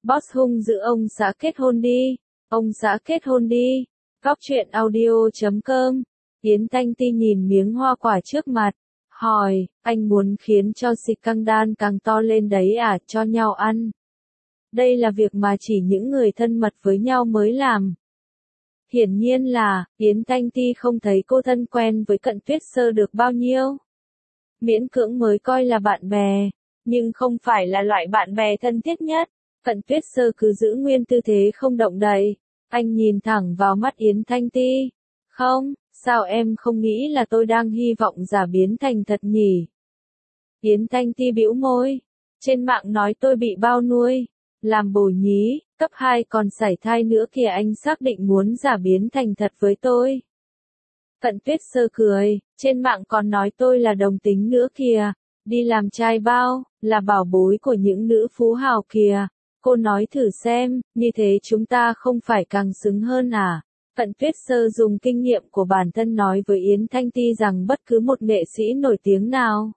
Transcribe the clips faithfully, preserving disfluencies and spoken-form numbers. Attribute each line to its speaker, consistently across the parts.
Speaker 1: Boss hung dữ ông xã kết hôn đi. Ông xã kết hôn đi. Góc truyện audio chấm com. Yến Thanh Ti nhìn miếng hoa quả trước mặt. Hỏi, anh muốn khiến cho scandal càng to lên đấy à, cho nhau ăn. Đây là việc mà chỉ những người thân mật với nhau mới làm. Hiển nhiên là, Yến Thanh Ti không thấy cô thân quen với Cận Tuyết Sơ được bao nhiêu. Miễn cưỡng mới coi là bạn bè, nhưng không phải là loại bạn bè thân thiết nhất. Cận Tuyết Sơ cứ giữ nguyên tư thế không động đậy. Anh nhìn thẳng vào mắt Yến Thanh Ti. Không, sao em không nghĩ là tôi đang hy vọng giả biến thành thật nhỉ? Yến Thanh Ti bĩu môi. Trên mạng nói tôi bị bao nuôi. Làm bồ nhí, cấp hai còn sảy thai nữa kìa, anh xác định muốn giả biến thành thật với tôi. Cận Tuyết Sơ cười, trên mạng còn nói tôi là đồng tính nữa kìa, đi làm trai bao, là bảo bối của những nữ phú hào kìa. Cô nói thử xem, như thế chúng ta không phải càng xứng hơn à? Cận Tuyết Sơ dùng kinh nghiệm của bản thân nói với Yến Thanh Ti rằng bất cứ một nghệ sĩ nổi tiếng nào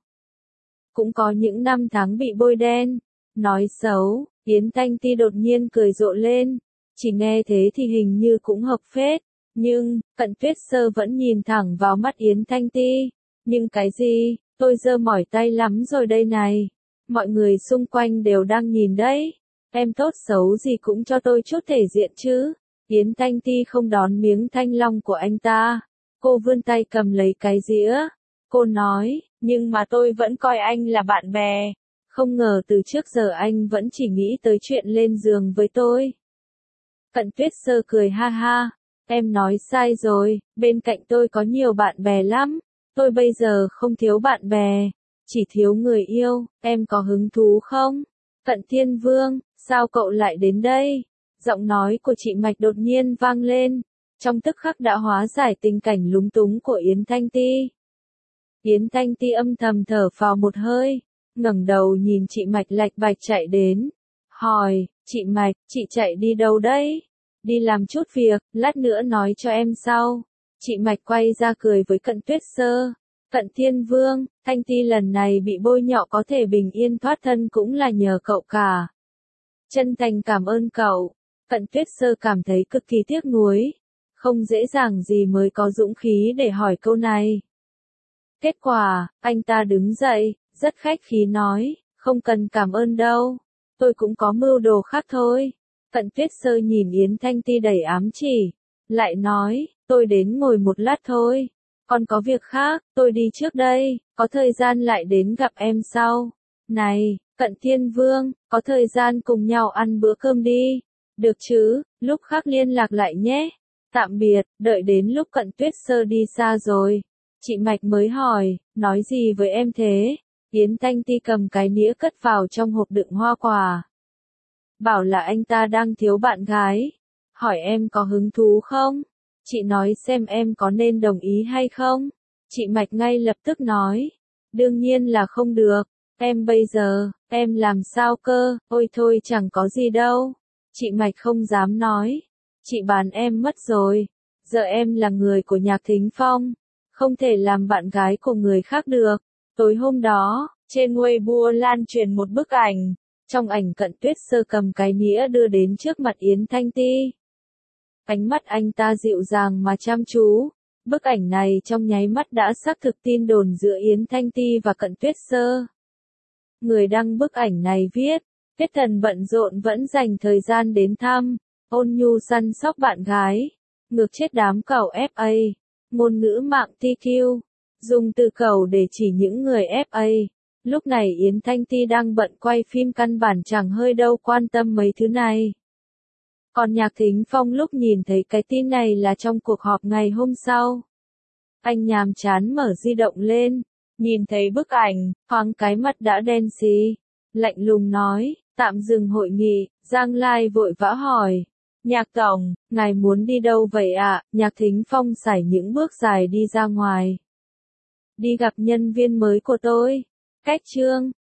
Speaker 1: cũng có những năm tháng bị bôi đen, nói xấu. Yến Thanh Ti đột nhiên cười rộ lên, chỉ nghe thế thì hình như cũng hợp phết, nhưng, Cận Tuyết Sơ vẫn nhìn thẳng vào mắt Yến Thanh Ti. Nhưng cái gì, tôi giơ mỏi tay lắm rồi đây này, mọi người xung quanh đều đang nhìn đấy, em tốt xấu gì cũng cho tôi chút thể diện chứ. Yến Thanh Ti không đón miếng thanh long của anh ta, cô vươn tay cầm lấy cái dĩa, cô nói, nhưng mà tôi vẫn coi anh là bạn bè. Không ngờ từ trước giờ anh vẫn chỉ nghĩ tới chuyện lên giường với tôi. Cận Tuyết Sơ cười ha ha, em nói sai rồi, bên cạnh tôi có nhiều bạn bè lắm, tôi bây giờ không thiếu bạn bè, chỉ thiếu người yêu, em có hứng thú không? Cận Thiên Vương, sao cậu lại đến đây? Giọng nói của chị Mạch đột nhiên vang lên, trong tức khắc đã hóa giải tình cảnh lúng túng của Yến Thanh Ti. Yến Thanh Ti âm thầm thở phào một hơi. Ngẩng đầu nhìn chị Mạch lạch bạch chạy đến. Hỏi, chị Mạch, chị chạy đi đâu đấy? Đi làm chút việc, lát nữa nói cho em sau. Chị Mạch quay ra cười với Cận Tuyết Sơ. Cận Thiên Vương, Thanh Ti lần này bị bôi nhọ có thể bình yên thoát thân cũng là nhờ cậu cả. Chân thành cảm ơn cậu. Cận Tuyết Sơ cảm thấy cực kỳ tiếc nuối. Không dễ dàng gì mới có dũng khí để hỏi câu này. Kết quả, anh ta đứng dậy. Rất khách khí nói, không cần cảm ơn đâu, tôi cũng có mưu đồ khác thôi. Cận Tuyết Sơ nhìn Yến Thanh Ti đầy ám chỉ, lại nói, tôi đến ngồi một lát thôi, còn có việc khác, tôi đi trước đây, có thời gian lại đến gặp em sau. Này, Cận Thiên Vương, có thời gian cùng nhau ăn bữa cơm đi, được chứ, lúc khác liên lạc lại nhé. Tạm biệt, đợi đến lúc Cận Tuyết Sơ đi xa rồi, chị Mạch mới hỏi, nói gì với em thế? Yến Thanh Ti cầm cái nĩa cất vào trong hộp đựng hoa quả. Bảo là anh ta đang thiếu bạn gái. Hỏi em có hứng thú không? Chị nói xem em có nên đồng ý hay không? Chị Mạch ngay lập tức nói. Đương nhiên là không được. Em bây giờ, em làm sao cơ? Ôi thôi chẳng có gì đâu. Chị Mạch không dám nói. Chị bán em mất rồi. Giờ em là người của Nhạc Thính Phong. Không thể làm bạn gái của người khác được. Tối hôm đó, trên Weibo lan truyền một bức ảnh. Trong ảnh Cận Tuyết Sơ cầm cái nĩa đưa đến trước mặt Yến Thanh Ti. Ánh mắt anh ta dịu dàng mà chăm chú. Bức ảnh này trong nháy mắt đã xác thực tin đồn giữa Yến Thanh Ti và Cận Tuyết Sơ. Người đăng bức ảnh này viết, Tuyết Thần bận rộn vẫn dành thời gian đến thăm, ôn nhu săn sóc bạn gái. Ngược chết đám cẩu ép a. Ngôn ngữ mạng tê quy. Dùng từ cẩu để chỉ những người ép a. Lúc này Yến Thanh Ti đang bận quay phim căn bản chẳng hơi đâu quan tâm mấy thứ này. Còn Nhạc Thính Phong lúc nhìn thấy cái tin này là trong cuộc họp ngày hôm sau. Anh nhàm chán mở di động lên, nhìn thấy bức ảnh, thoáng cái mặt đã đen xì. Lạnh lùng nói, tạm dừng hội nghị, Giang Lai vội vã hỏi. Nhạc tổng, ngài muốn đi đâu vậy ạ? Nhạc Thính Phong sải những bước dài đi ra ngoài. Đi gặp nhân viên mới của tôi. Cách trương,